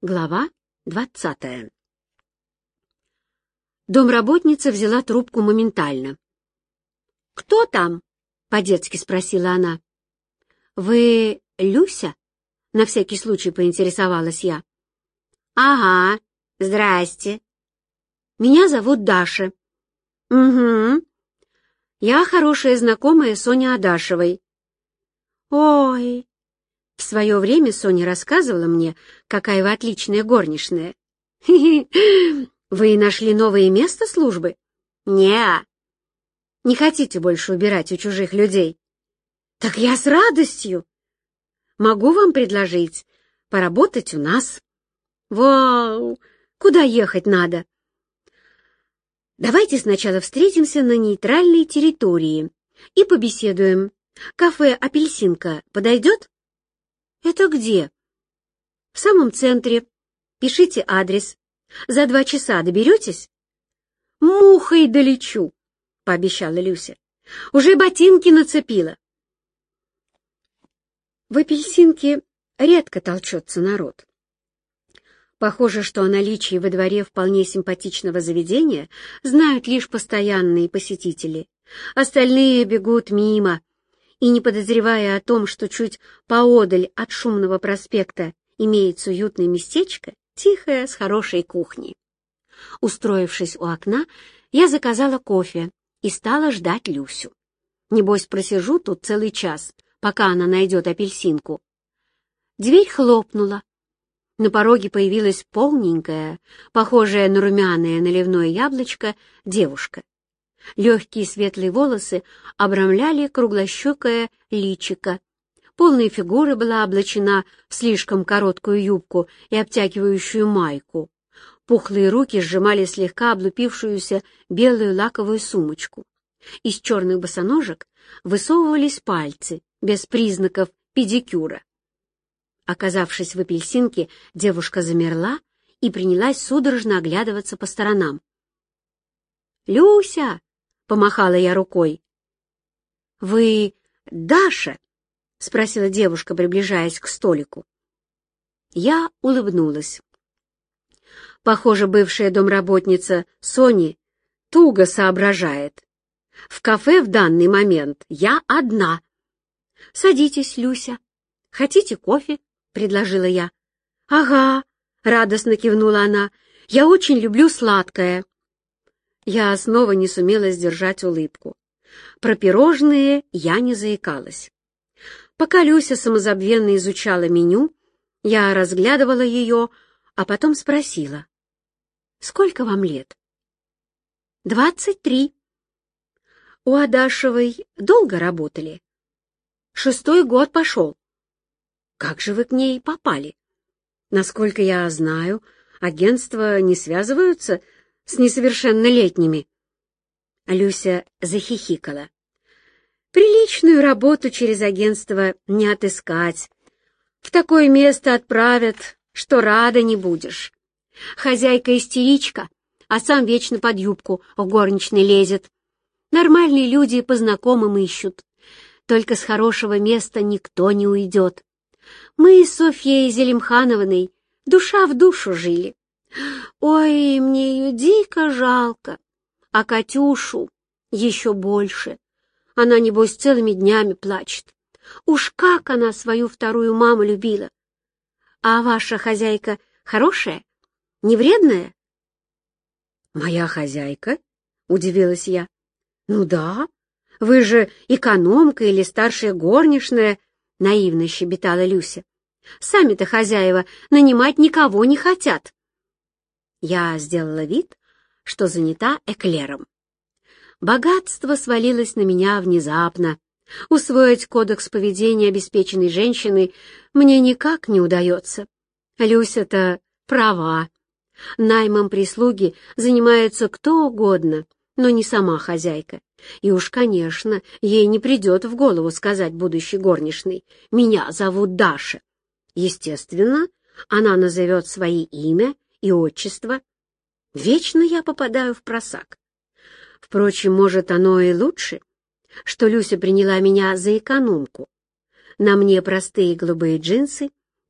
Глава 20. Домработница взяла трубку моментально. «Кто там?» — по-детски спросила она. «Вы Люся?» — на всякий случай поинтересовалась я. «Ага, здрасте. Меня зовут Даша». «Угу. Я хорошая знакомая Сони Адашевой». «Ой!» В свое время Соня рассказывала мне, какая вы отличная горничная. Вы нашли новое место службы? Не. Не хотите больше убирать у чужих людей? Так я с радостью. Могу вам предложить поработать у нас. Вау! Куда ехать надо? Давайте сначала встретимся на нейтральной территории и побеседуем. Кафе «Апельсинка» подойдет? Это где? В самом центре. Пишите адрес. За 2 часа доберетесь? Мухой долечу, пообещала Люся. Уже ботинки нацепила. В Апельсинке редко толчется народ. Похоже, что о наличии во дворе вполне симпатичного заведения знают лишь постоянные посетители. Остальные бегут мимо, и, не подозревая о том, что чуть поодаль от шумного проспекта имеется уютное местечко, тихое, с хорошей кухней. Устроившись у окна, я заказала кофе и стала ждать Люсю. Небось, просижу тут целый час, пока она найдет апельсинку. Дверь хлопнула. На пороге появилась полненькая, похожая на румяное наливное яблочко, девушка. Легкие светлые волосы обрамляли круглощекое личико. Полная фигура была облачена в слишком короткую юбку и обтягивающую майку. Пухлые руки сжимали слегка облупившуюся белую лаковую сумочку. Из черных босоножек высовывались пальцы, без признаков педикюра. Оказавшись в Апельсинке, девушка замерла и принялась судорожно оглядываться по сторонам. «Люся!» — помахала я рукой. «Вы Даша?» — спросила девушка, приближаясь к столику. Я улыбнулась. Похоже, бывшая домработница Сони туго соображает. В кафе в данный момент я одна. «Садитесь, Люся. Хотите кофе?» — предложила я. «Ага», — радостно кивнула она. «Я очень люблю сладкое». Я снова не сумела сдержать улыбку. Про пирожные я не заикалась. Пока Люся самозабвенно изучала меню, я разглядывала ее, а потом спросила. «Сколько вам лет?» 23. У Адашевой долго работали? 6-й год пошел. Как же вы к ней попали? Насколько я знаю, агентства не связываются с несовершеннолетними. Люся захихикала. Приличную работу через агентство не отыскать. В такое место отправят, что рада не будешь. Хозяйка истеричка, а сам вечно под юбку в горничной лезет. Нормальные люди по знакомым ищут. Только с хорошего места никто не уйдет. Мы с Софьей Зелимхановной душа в душу жили. Ой, мне ее дико жалко. А Катюшу еще больше. Она, небось, целыми днями плачет. Уж как она свою вторую маму любила. А ваша хозяйка хорошая? Не вредная? Моя хозяйка? Удивилась я. Ну да, вы же экономка или старшая горничная, наивно щебетала Люся. Сами-то хозяева нанимать никого не хотят. Я сделала вид, что занята эклером. Богатство свалилось на меня внезапно. Усвоить кодекс поведения обеспеченной женщины мне никак не удается. Люся-то права. Наймом прислуги занимается кто угодно, но не сама хозяйка. И уж, конечно, ей не придет в голову сказать будущей горничной: «Меня зовут Даша». Естественно, она назовет свое имя и отчество. Вечно я попадаю в просак. Впрочем, может, оно и лучше, что Люся приняла меня за экономку. На мне простые голубые джинсы,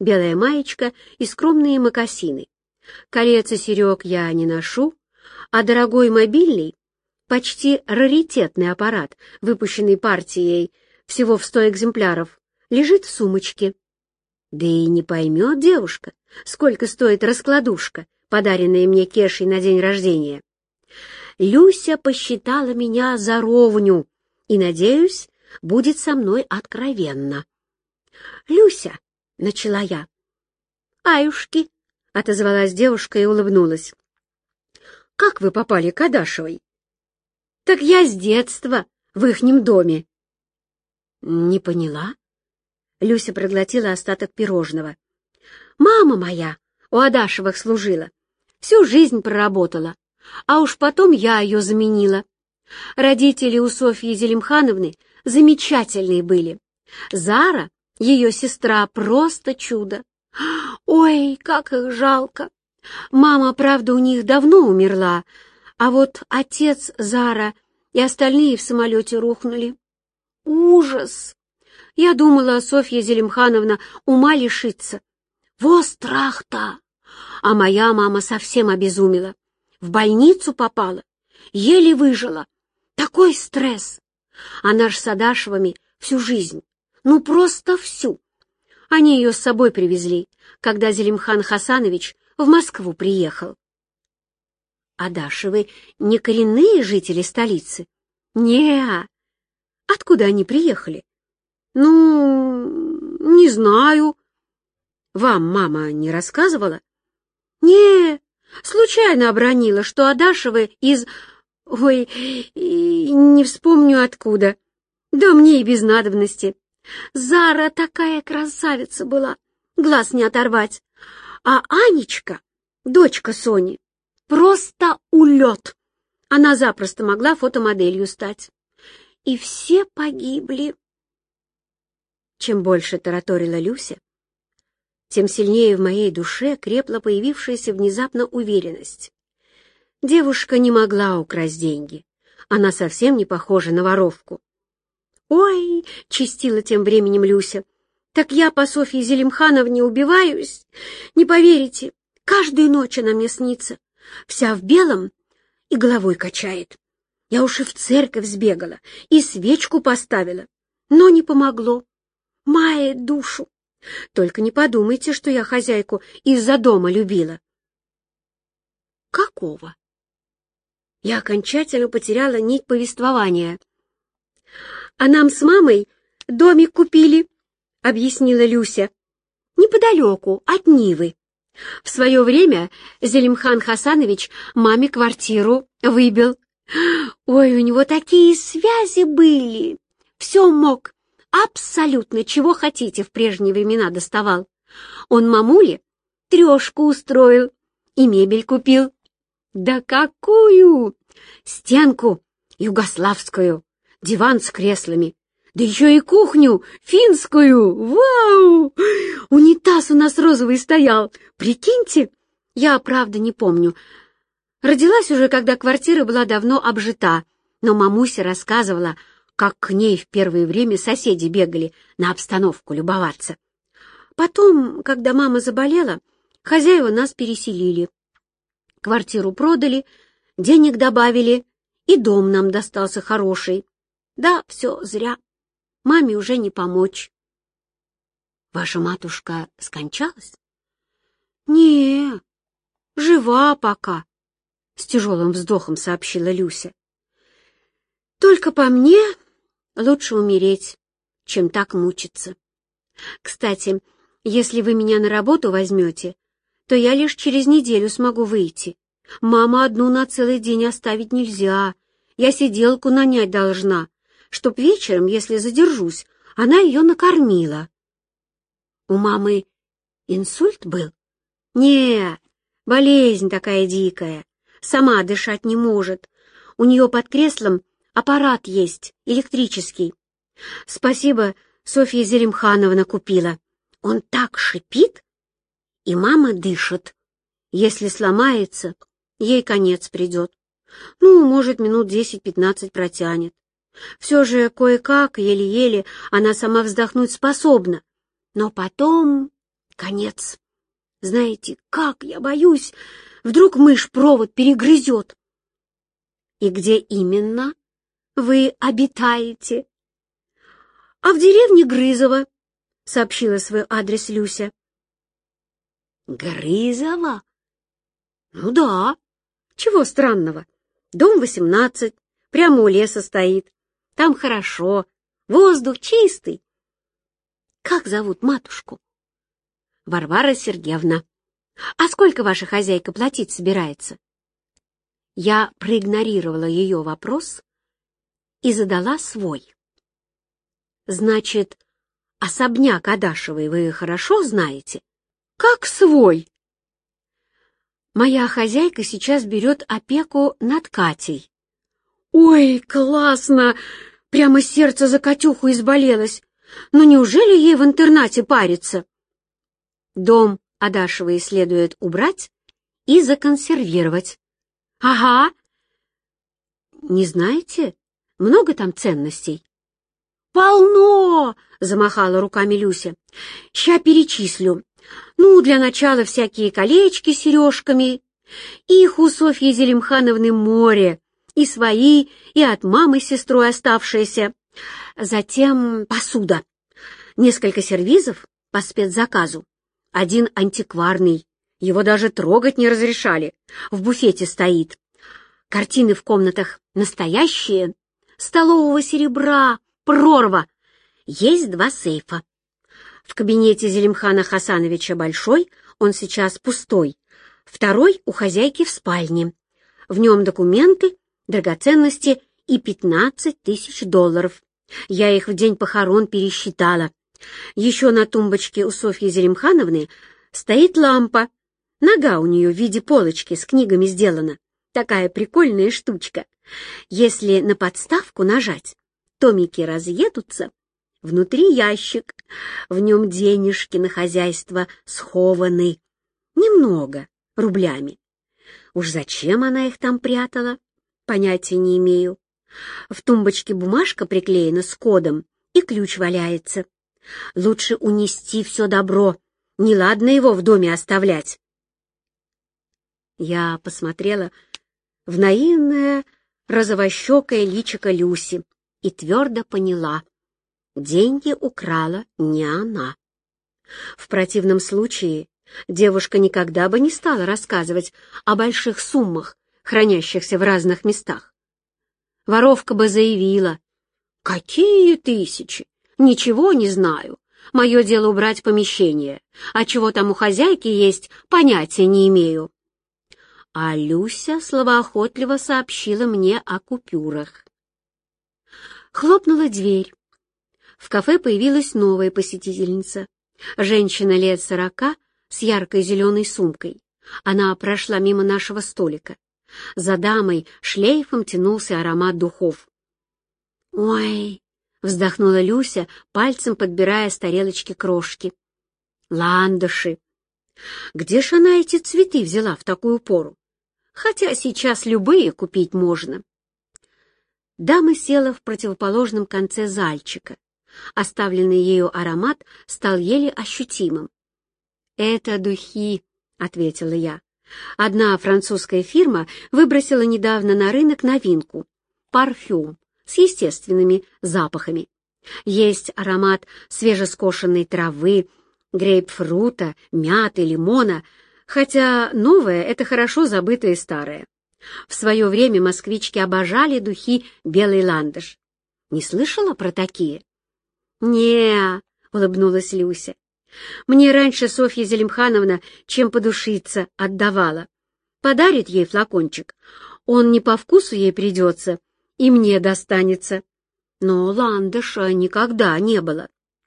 белая маечка и скромные мокасины. Колец и серег я не ношу, а дорогой мобильный, почти раритетный аппарат, выпущенный партией всего в 100 экземпляров, лежит в сумочке. Да и не поймет девушка, сколько стоит раскладушка, подаренная мне Кешей на день рождения. Люся посчитала меня за ровню и, надеюсь, будет со мной откровенна. «Люся», — начала я. «Аюшки», — отозвалась девушка и улыбнулась. «Как вы попали к Адашевой?» «Так я с детства в ихнем доме». «Не поняла?» Люся проглотила остаток пирожного. «Мама моя у Адашевых служила, всю жизнь проработала, а уж потом я ее заменила. Родители у Софьи Зелимхановны замечательные были. Зара, ее сестра, просто чудо. Ой, как их жалко! Мама, правда, у них давно умерла, а вот отец Зара и остальные в самолете рухнули. Ужас! Я думала, Софья Зелимхановна ума лишится. Во страх-то! А моя мама совсем обезумела. В больницу попала, еле выжила. Такой стресс! Она ж с Адашевыми всю жизнь, ну просто всю. Они ее с собой привезли, когда Зелимхан Хасанович в Москву приехал. Адашевы не коренные жители столицы? Не-а. Откуда они приехали? Ну, не знаю. Вам мама не рассказывала? Не, случайно обронила, что Адашевы из... Ой, не вспомню откуда. Да мне и без надобности. Зара такая красавица была, глаз не оторвать. А Анечка, дочка Сони, просто улет. Она запросто могла фотомоделью стать. И все погибли. Чем больше тараторила Люся, тем сильнее в моей душе крепла появившаяся внезапно уверенность. Девушка не могла украсть деньги. Она совсем не похожа на воровку. «Ой!» — чистила тем временем Люся. «Так я по Софье Зелимхановне убиваюсь. Не поверите, каждую ночь она мне снится. Вся в белом и головой качает. Я уж и в церковь сбегала, и свечку поставила, но не помогло. Мает душу. Только не подумайте, что я хозяйку из-за дома любила». «Какого?» Я окончательно потеряла нить повествования. «А нам с мамой домик купили», — объяснила Люся, — «неподалеку от Нивы. В свое время Зелимхан Хасанович маме квартиру выбил. Ой, у него такие связи были. Все мог, абсолютно чего хотите в прежние времена доставал. Он мамуле трешку устроил и мебель купил. Да какую! Стенку югославскую, диван с креслами, да еще и кухню финскую. Вау! Унитаз у нас розовый стоял. Прикиньте, я, правда, не помню. Родилась уже, когда квартира была давно обжита, но мамуся рассказывала, как к ней в первое время соседи бегали на обстановку любоваться. Потом, когда мама заболела, хозяева нас переселили. Квартиру продали, денег добавили, и дом нам достался хороший. Да, все зря. Маме уже не помочь. Ваша матушка скончалась? Не, жива пока, с тяжелым вздохом сообщила Люся. Только по мне лучше умереть, чем так мучиться. Кстати, если вы меня на работу возьмете, то я лишь через неделю смогу выйти. Маму одну на целый день оставить нельзя. Я сиделку нанять должна, чтоб вечером, если задержусь, она ее накормила. У мамы инсульт был? Не, болезнь такая дикая. Сама дышать не может. У нее под креслом аппарат есть, электрический. Спасибо, Софья Зелимхановна купила. Он так шипит, и мама дышит. Если сломается, ей конец придет. Ну, может, минут 10-15 протянет. Все же кое-как, еле-еле, она сама вздохнуть способна. Но потом конец. Знаете, как я боюсь, вдруг мышь провод перегрызет. И где именно вы обитаете? А в деревне Грызово, сообщила свой адрес Люся. Грызово? Ну да. Чего странного? Дом 18, прямо у леса стоит. Там хорошо, воздух чистый. Как зовут матушку? Варвара Сергеевна. А сколько ваша хозяйка платить собирается? Я проигнорировала ее вопрос и задала свой. Значит, особняк Адашевой вы хорошо знаете? Как свой? Моя хозяйка сейчас берет опеку над Катей. Ой, классно! Прямо сердце за Катюху изболелось. Но неужели ей в интернате париться? Дом Адашевой следует убрать и законсервировать. Ага. Не знаете, много там ценностей? Полно! Замахала руками Люся. Ща перечислю. Ну, для начала всякие колечки с сережками. Их у Софьи Зелимхановны море. И свои, и от мамы с сестрой оставшиеся. Затем посуда. Несколько сервизов по спецзаказу. Один антикварный. Его даже трогать не разрешали. В буфете стоит. Картины в комнатах настоящие. Столового серебра, прорва. Есть 2 сейфа. В кабинете Зелимхана Хасановича большой, он сейчас пустой. Второй у хозяйки в спальне. В нем документы, драгоценности и $15 000. Я их в день похорон пересчитала. Еще на тумбочке у Софьи Зелимхановны стоит лампа. Нога у нее в виде полочки с книгами сделана. Такая прикольная штучка. Если на подставку нажать, томики разъедутся. Внутри ящик. В нем денежки на хозяйство схованы. Немного, рублями. Уж зачем она их там прятала? Понятия не имею. В тумбочке бумажка приклеена с кодом, и ключ валяется. Лучше унести все добро. Неладно его в доме оставлять. Я посмотрела в наивное розовощекое личико Люси и твердо поняла. Деньги украла не она. В противном случае девушка никогда бы не стала рассказывать о больших суммах, хранящихся в разных местах. Воровка бы заявила: «Какие 1000? Ничего не знаю. Мое дело убрать помещение, а чего там у хозяйки есть, понятия не имею». А Люся словоохотливо сообщила мне о купюрах. Хлопнула дверь. В кафе появилась новая посетительница. Женщина лет 40 с яркой зеленой сумкой. Она прошла мимо нашего столика. За дамой шлейфом тянулся аромат духов. «Ой!» — вздохнула Люся, пальцем подбирая с тарелочки крошки. «Ландыши! Где ж она эти цветы взяла в такую пору? Хотя сейчас любые купить можно». Дама села в противоположном конце зальчика. Оставленный ею аромат стал еле ощутимым. «Это духи», — ответила я. «Одна французская фирма выбросила недавно на рынок новинку — парфюм с естественными запахами. Есть аромат свежескошенной травы, грейпфрута, мяты, лимона, хотя новое — это хорошо забытое старое. В свое время москвички обожали духи «Белый ландыш». Не слышала про такие?» «Не-а», улыбнулась Люся. «Мне раньше Софья Зелимхановна чем подушиться отдавала. Подарит ей флакончик, он не по вкусу ей придется, и мне достанется. Но ландыша никогда не было».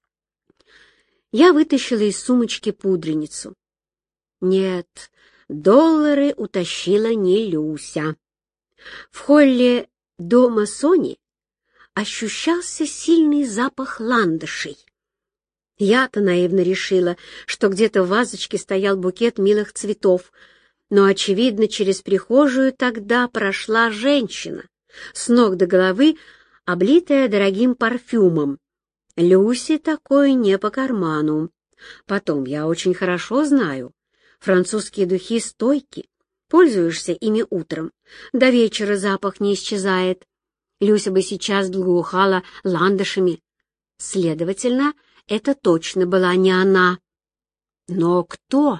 Я вытащила из сумочки пудреницу. Нет, доллары утащила не Люся. В холле дома Сони ощущался сильный запах ландышей. Я-то наивно решила, что где-то в вазочке стоял букет милых цветов, но, очевидно, через прихожую тогда прошла женщина, с ног до головы облитая дорогим парфюмом. Люсе такой не по карману. Потом, я очень хорошо знаю. Французские духи стойки. Пользуешься ими утром. До вечера запах не исчезает. Люся бы сейчас благоухала ландышами. Следовательно, это точно была не она. Но кто?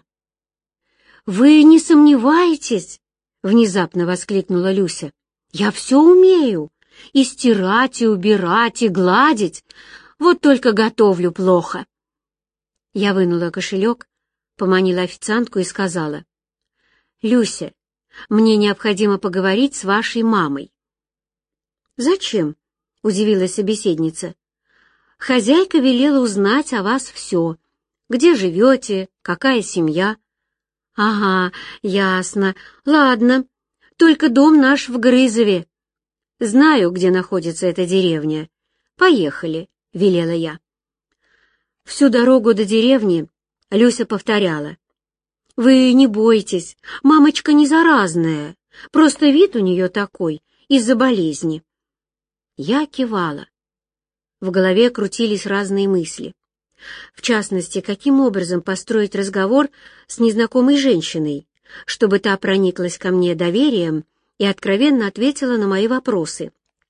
«Вы не сомневаетесь?» — внезапно воскликнула Люся. «Я все умею. И стирать, и убирать, и гладить. Вот только готовлю плохо». Я вынула кошелек, поманила официантку и сказала: «Люся, мне необходимо поговорить с вашей мамой». «Зачем?» — удивилась собеседница. «Хозяйка велела узнать о вас все. Где живете, какая семья». «Ага, ясно. Ладно, только дом наш в Грызове. Знаю, где находится эта деревня. Поехали», — велела я. Всю дорогу до деревни Люся повторяла: «Вы не бойтесь, мамочка не заразная, просто вид у нее такой, из-за болезни». Я кивала. В голове крутились разные мысли. В частности, каким образом построить разговор с незнакомой женщиной, чтобы та прониклась ко мне доверием и откровенно ответила на мои вопросы.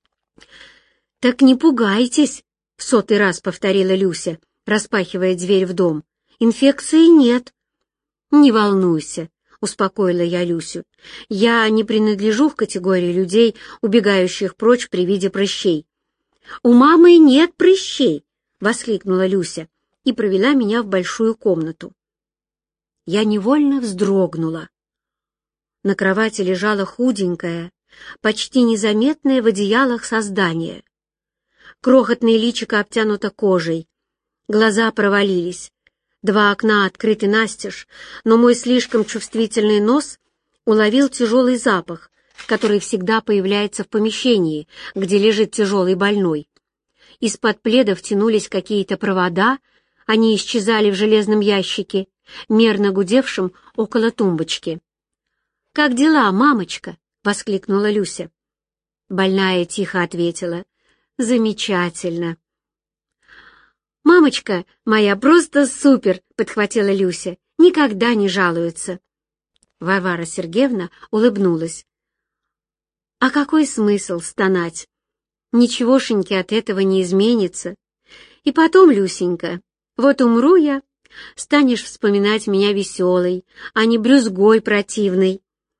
«Так не пугайтесь», — в 100-й раз повторила Люся, распахивая дверь в дом. «Инфекции нет». «Не волнуйся», — успокоила я Люсю. «Я не принадлежу в категории людей, убегающих прочь при виде прыщей». «У мамы нет прыщей», — воскликнула Люся и провела меня в большую комнату. Я невольно вздрогнула. На кровати лежало худенькое, почти незаметное в одеялах создание. Крохотное личико обтянуто кожей, глаза провалились, 2 окна открыты настежь, но мой слишком чувствительный нос уловил тяжелый запах, который всегда появляется в помещении, где лежит тяжелый больной. Из-под пледов тянулись какие-то провода, они исчезали в железном ящике, мерно гудевшем около тумбочки. «Как дела, мамочка?» — воскликнула Люся. Больная тихо ответила: «Замечательно». «Мамочка моя просто супер!» — подхватила Люся. «Никогда не жалуется». Варвара Сергеевна улыбнулась. «А какой смысл стонать? Ничегошеньки от этого не изменится. И потом, Люсенька, вот умру я, станешь вспоминать меня веселой, а не брюзгой противной».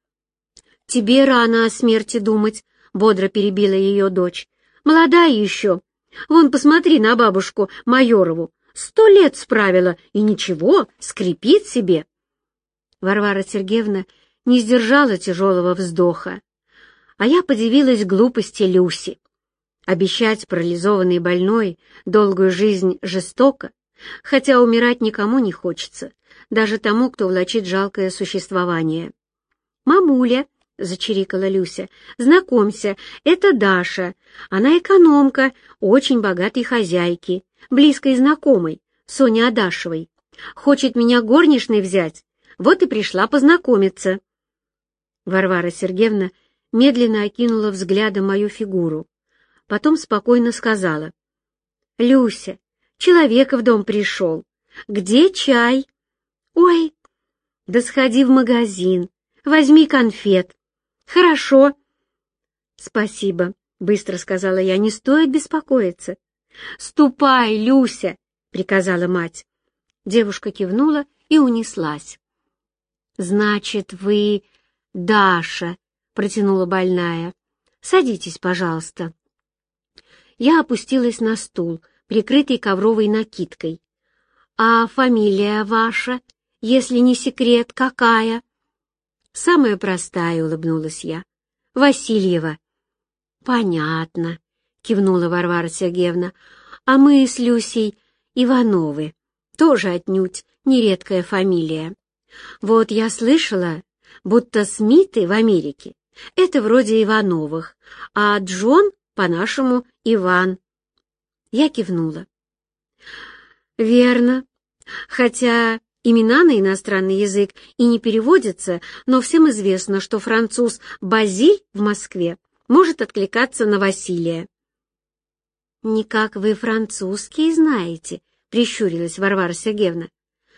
«Тебе рано о смерти думать», — бодро перебила ее дочь. «Молодая еще. Вон, посмотри на бабушку Майорову. 100 лет справила, и ничего, скрипит себе». Варвара Сергеевна не сдержала тяжелого вздоха, а я подивилась глупости Люси. Обещать парализованной больной долгую жизнь жестоко, хотя умирать никому не хочется, даже тому, кто влачит жалкое существование. «Мамуля», — зачирикала Люся, — «знакомься, это Даша. Она экономка очень богатой хозяйки, близкой знакомой, Сони Адашевой. Хочет меня горничной взять, вот и пришла познакомиться». Варвара Сергеевна медленно окинула взглядом мою фигуру, потом спокойно сказала: «Люся, человек в дом пришел. Где чай?» «Ой, да сходи в магазин, возьми конфет». «Хорошо». «Спасибо», — быстро сказала я, — «не стоит беспокоиться». «Ступай, Люся», — приказала мать. Девушка кивнула и унеслась. «Значит, вы Даша», — протянула больная. «Садитесь, пожалуйста». Я опустилась на стул, прикрытый ковровой накидкой. «А фамилия ваша, если не секрет, какая?» «Самая простая», — улыбнулась я. «Васильева». «Понятно», — кивнула Варвара Сергеевна. «А мы с Люсей Ивановы, тоже отнюдь нередкая фамилия. Вот я слышала, будто Смиты в Америке — это вроде Ивановых, а Джон по-нашему Иван». Я кивнула. «Верно, хотя имена на иностранный язык и не переводятся, но всем известно, что француз Базиль в Москве может откликаться на Василия». «Никак вы французский знаете», — прищурилась Варвара Сергеевна.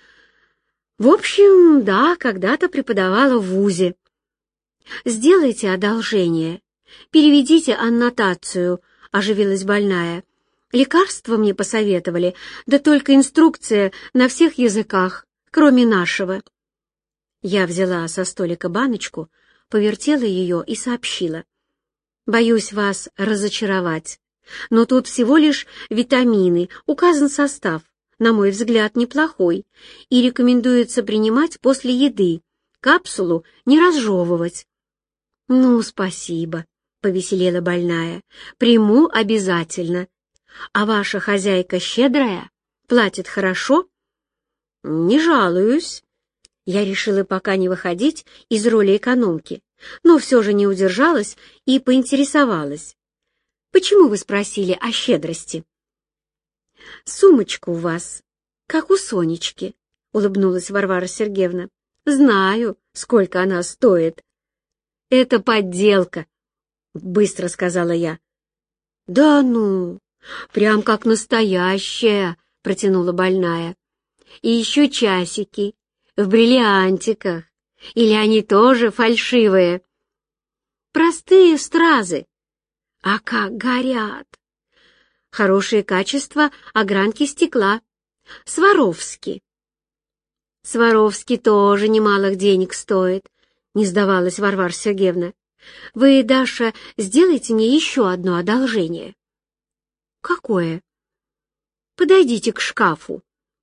В общем, да, когда-то преподавала в вузе. Сделайте одолжение, переведите аннотацию, оживилась больная. Лекарства мне посоветовали, да только инструкция на всех языках, кроме нашего. Я взяла со столика баночку, повертела ее и сообщила. Боюсь вас разочаровать, но тут всего лишь витамины, указан состав, на мой взгляд, неплохой, и рекомендуется принимать после еды, капсулу не разжевывать. Ну, спасибо, повеселела больная, приму обязательно. А ваша хозяйка щедрая, платит хорошо? Не жалуюсь. Я решила пока не выходить из роли экономки, но все же не удержалась и поинтересовалась. Почему вы спросили о щедрости? Сумочка у вас, как у Сонечки, улыбнулась Варвара Сергеевна. Знаю, сколько она стоит. Это подделка, быстро сказала я. Да ну, прям как настоящая, протянула больная. И еще часики в бриллиантиках. Или они тоже фальшивые? Простые стразы. А как горят! Хорошее качество огранки стекла. Сваровски. Сваровски тоже немалых денег стоит, не сдавалась Варвара Сергеевна. Вы, Даша, сделайте мне еще одно одолжение. Какое? Подойдите к шкафу.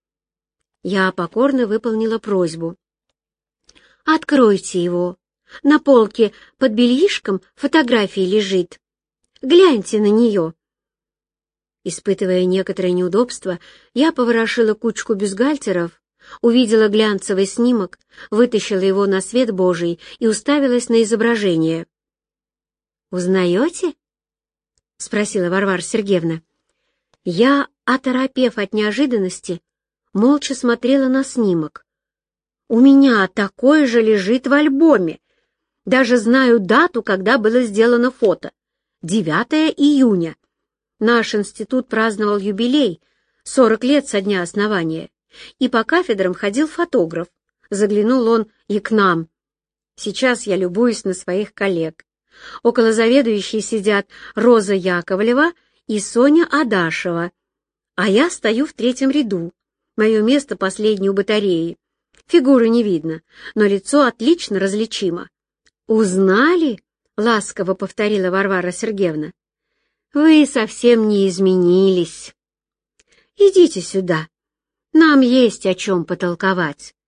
Я покорно выполнила просьбу. Откройте его. На полке под бельишком фотография лежит. Гляньте на нее. Испытывая некоторое неудобство, я поворошила кучку бюстгальтеров, увидела глянцевый снимок, вытащила его на свет Божий и уставилась на изображение. «Узнаете?» — спросила Варвара Сергеевна. Я, оторопев от неожиданности, молча смотрела на снимок. «У меня такое же лежит в альбоме. Даже знаю дату, когда было сделано фото. 9 июня. Наш институт праздновал юбилей, 40 лет со дня основания, и по кафедрам ходил фотограф. Заглянул он и к нам. Сейчас я любуюсь на своих коллег. Около заведующей сидят Роза Яковлева и Соня Адашева, а я стою в 3-м ряду. Мое место последнее у батареи. Фигуры не видно, но лицо отлично различимо. «Узнали?» — ласково повторила Варвара Сергеевна. «Вы совсем не изменились. Идите сюда, нам есть о чем потолковать».